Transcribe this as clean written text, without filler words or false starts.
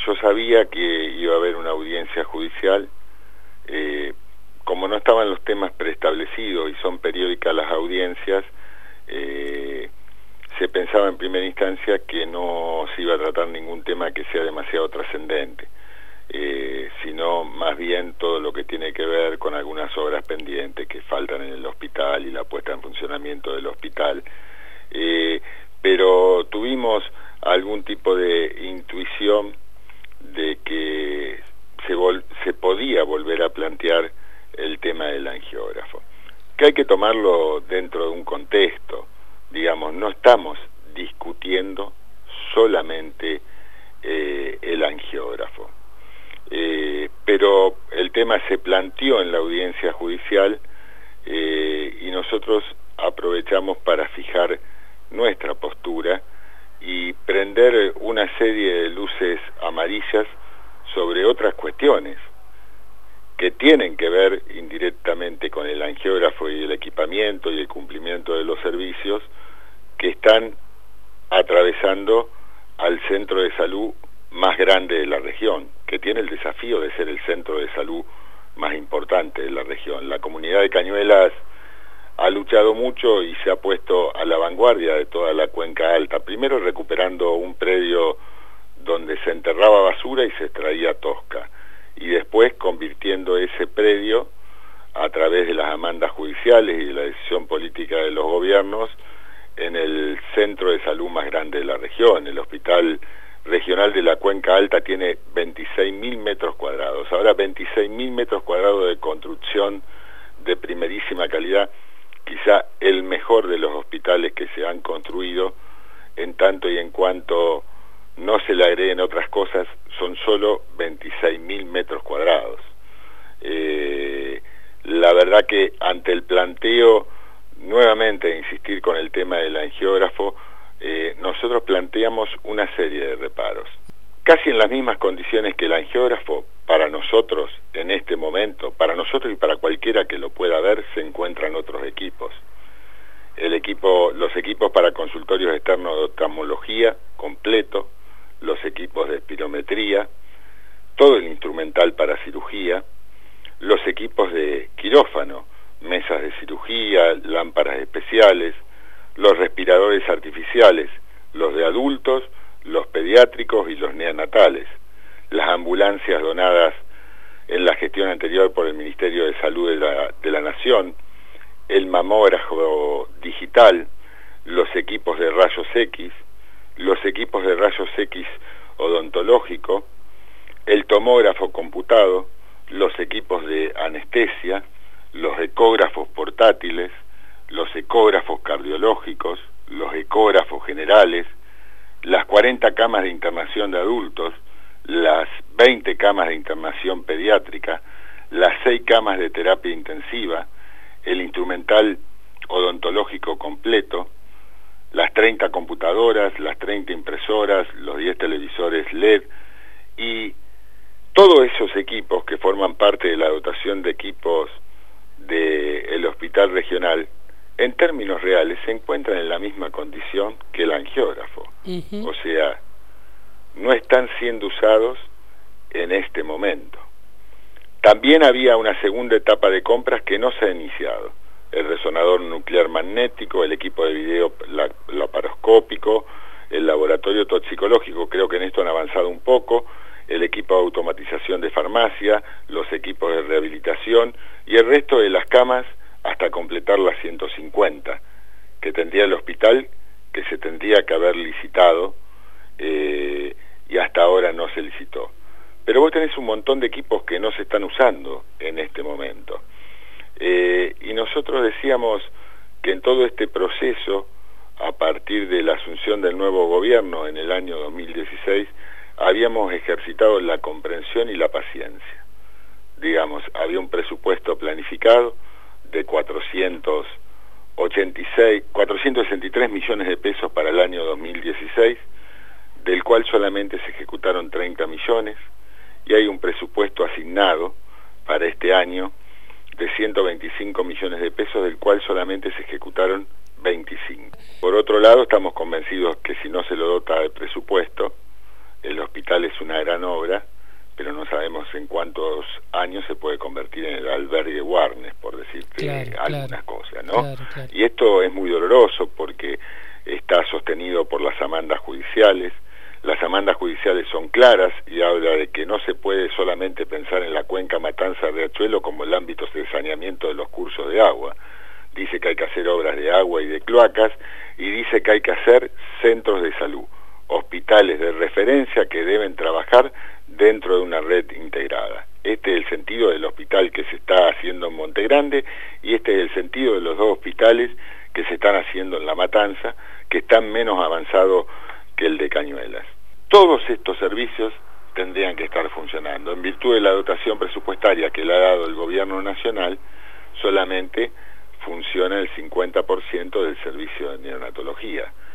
yo sabía que iba a haber una audiencia judicial. Como no estaban los temas preestablecidos y son periódicas las audiencias, se pensaba en primera instancia que no se iba a tratar ningún tema que sea demasiado trascendente, sino más bien todo lo que tiene que ver con algunas obras pendientes que faltan en el hospital y la puesta en funcionamiento del hospital. Pero tuvimos algún tipo de intuición de que se podía volver a plantear el tema del angiógrafo, que hay que tomarlo dentro de un contexto. Digamos, no estamos discutiendo solamente el angiógrafo, pero el tema se planteó en la audiencia judicial y nosotros aprovechamos para fijar nuestra postura y prender una serie de luces amarillas sobre otras cuestiones que tienen que ver indirectamente con el angiógrafo y el equipamiento y el cumplimiento de los servicios que están atravesando al centro de salud más grande de la región, que tiene el desafío de ser el centro de salud más importante de la región. La comunidad de Cañuelas ha luchado mucho y se ha puesto a la vanguardia de toda la cuenca alta, primero recuperando un predio donde se enterraba basura y se extraía tosca, y después convirtiendo ese predio, a través de las demandas judiciales y de la decisión política de los gobiernos, en el centro de salud más grande de la región. El Hospital Regional de la Cuenca Alta tiene 26.000 metros cuadrados. Ahora 26.000 metros cuadrados de construcción de primerísima calidad, quizá el mejor de los hospitales que se han construido, en tanto y en cuanto no se le agreguen otras cosas, son solo 26.000 metros cuadrados. La verdad que ante el planteo, nuevamente de insistir con el tema del angiógrafo, nosotros planteamos una serie de reparos. Casi en las mismas condiciones que el angiógrafo, para nosotros en este momento, para nosotros y para cualquiera que lo pueda ver, se encuentran otros equipos. Los equipos para consultorios externos de oftalmología completo, los equipos de espirometría, todo el instrumental para cirugía, los equipos de quirófano, mesas de cirugía, lámparas especiales, los respiradores artificiales, los de adultos, los pediátricos y los neonatales, las ambulancias donadas en la gestión anterior por el Ministerio de Salud de la Nación, el mamógrafo digital, los equipos de rayos X, los equipos de rayos X odontológico, el tomógrafo computado, los equipos de anestesia, los ecógrafos portátiles, los ecógrafos cardiológicos, los ecógrafos generales, las 40 camas de internación de adultos, las 20 camas de internación pediátrica, las 6 camas de terapia intensiva, el instrumental odontológico completo, las 30 computadoras, las 30 impresoras, los 10 televisores LED y todos esos equipos que forman parte de la dotación de equipos del hospital regional, en términos reales, se encuentran en la misma condición que el angiógrafo. O sea, no están siendo usados en este momento. También había una segunda etapa de compras que no se ha iniciado. El resonador nuclear magnético, el equipo de video laparoscópico, el laboratorio toxicológico, creo que en esto han avanzado un poco, el equipo de automatización de farmacia, los equipos de rehabilitación y el resto de las camas hasta completar las 150 que tendría el hospital, que se tendría que haber licitado y hasta ahora no se licitó. Pero vos tenés un montón de equipos que no se están usando en este momento. Y nosotros decíamos que en todo este proceso, a partir de la asunción del nuevo gobierno en el año 2016, habíamos ejercitado la comprensión y la paciencia. Digamos, había un presupuesto planificado de 463 millones de pesos para el año 2016, del cual solamente se ejecutaron 30 millones, y hay un presupuesto asignado para este año de 125 millones de pesos, del cual solamente se ejecutaron 25. Por otro lado, estamos convencidos que si no se lo dota de presupuesto, el hospital es una gran obra, pero no sabemos en cuántos años se puede convertir en el albergue Warnes, por decirte algunas cosas, ¿no? Claro. Y esto es muy doloroso porque está sostenido por las demandas judiciales. Las demandas judiciales son claras y habla de que no se puede solamente pensar en la cuenca Matanza-Riachuelo como el ámbito de saneamiento de los cursos de agua. Dice que hay que hacer obras de agua y de cloacas, y dice que hay que hacer centros de salud, hospitales de referencia que deben trabajar dentro de una red integrada. Este es el sentido del hospital que se está haciendo en Monte Grande, y este es el sentido de los dos hospitales que se están haciendo en La Matanza, que están menos avanzados que el de Cañuelas. Todos estos servicios tendrían que estar funcionando. En virtud de la dotación presupuestaria que le ha dado el gobierno nacional, solamente funciona el 50% del servicio de neonatología.